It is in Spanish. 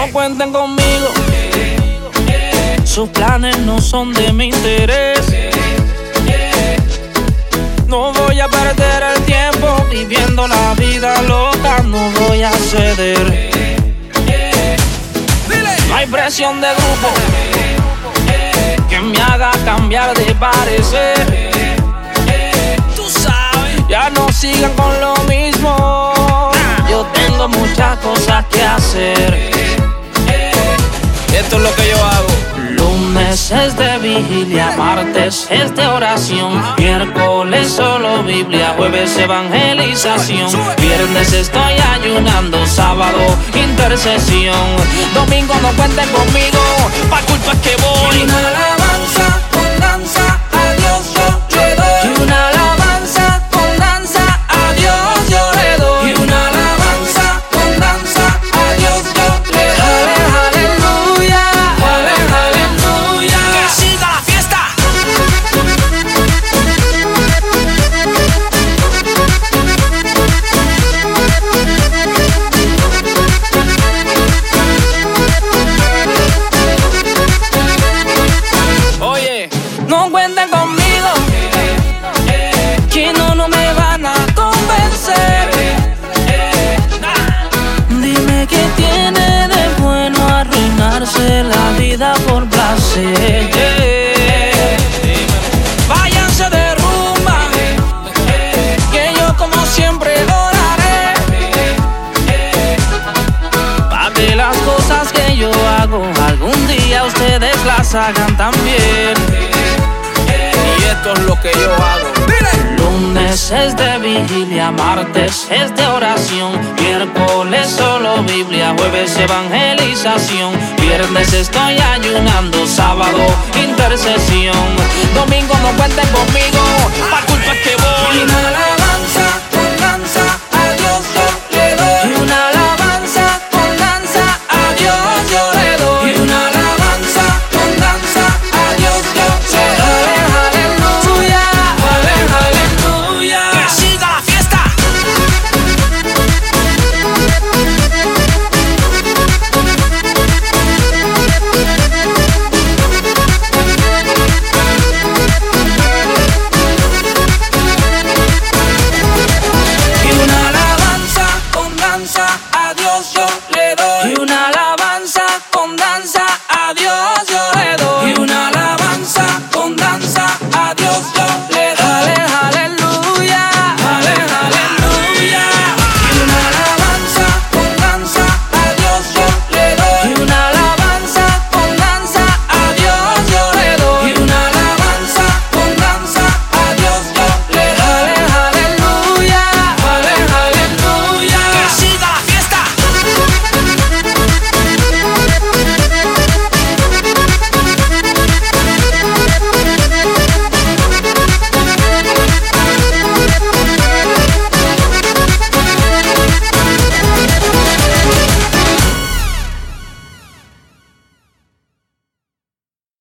No cuenten conmigo, sus planes no son de mi interés. No voy a perder el tiempo viviendo la vida loca, no voy a ceder. No hay presión de grupo que me haga cambiar de parecer. Tú sabes, ya no sigan con lo mismo. Yo tengo muchas cosas que hacer. Esto es lo que yo hago. Lunes es de vigilia, martes es de oración, miércoles solo Biblia, jueves evangelización, viernes estoy ayunando, sábado intercesión, domingo no cuenten conmigo, pa' culpa es que voy. Y una alabanza con danza a Dios yo le doy. Y una alabanza con danza a Dios yo le doy. Y una alabanza con danza a Dios yo le doy. No cuenten conmigo, que no me van a convencer. Dime qué tiene de bueno arruinarse la vida por placer. Váyanse de rumba, que yo como siempre oraré, pa' que las cosas que yo hago algún día ustedes las hagan también. Esto es lo que yo hago. Lunes es de vigilia, martes es de oración, miércoles solo Biblia, jueves evangelización, viernes estoy ayunando, sábado intercesión, domingo no cuenten conmigo, pa' culpa es que voy.